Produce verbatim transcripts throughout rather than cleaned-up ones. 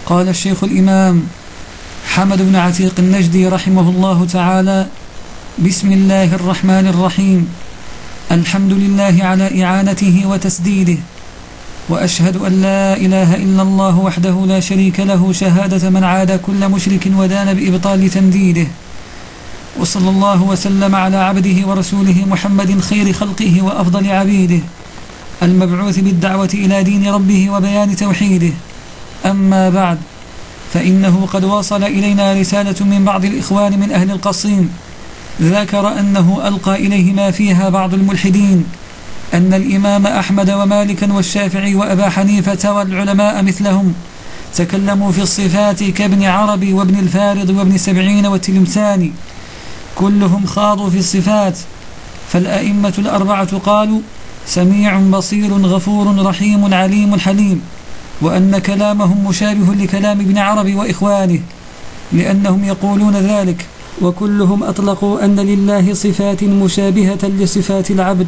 قال الشيخ الإمام حمد بن عتيق النجدي رحمه الله تعالى: بسم الله الرحمن الرحيم. الحمد لله على إعانته وتسديده، وأشهد أن لا إله إلا الله وحده لا شريك له شهادة من عاد كل مشرك ودان بإبطال تنديده. وصلى الله وسلم على عبده ورسوله محمد خير خلقه وأفضل عبيده، المبعوث بالدعوة إلى دين ربه وبيان توحيده. أما بعد، فإنه قد وصل إلينا رسالة من بعض الإخوان من أهل القصيم، ذكر أنه ألقى إليه ما فيها بعض الملحدين أن الإمام أحمد ومالكا والشافعي وأبا حنيفة والعلماء مثلهم تكلموا في الصفات كابن عربي وابن الفارض وابن سبعين والتلمساني، كلهم خاضوا في الصفات. فالأئمة الأربعة قالوا: سميع بصير غفور رحيم عليم حليم، وأن كلامهم مشابه لكلام ابن عربي وإخوانه، لأنهم يقولون ذلك. وكلهم أطلقوا أن لله صفات مشابهة لصفات العبد،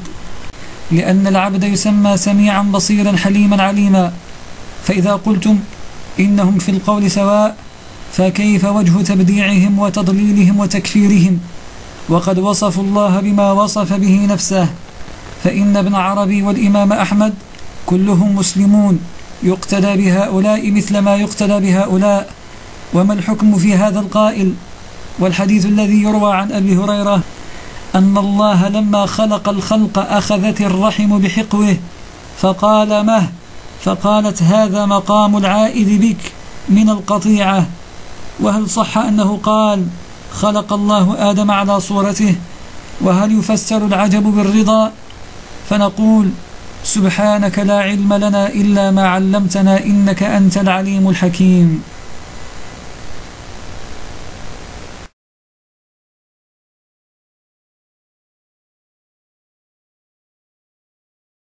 لأن العبد يسمى سميعا بصيرا حليما عليما. فإذا قلتم إنهم في القول سواء، فكيف وجه تبديعهم وتضليلهم وتكفيرهم، وقد وصفوا الله بما وصف به نفسه؟ فإن ابن عربي والإمام أحمد كلهم مسلمون، يقتدى بهؤلاء مثل ما يقتدى بهؤلاء. وما الحكم في هذا القائل؟ والحديث الذي يروى عن أبي هريرة أن الله لما خلق الخلق أخذت الرحم بحقوه فقال مه، فقالت هذا مقام العائد بك من القطيعة. وهل صح أنه قال خلق الله آدم على صورته؟ وهل يفسر العجب بالرضا؟ فنقول: سبحانك لا علم لنا إلا ما علمتنا إنك أنت العليم الحكيم.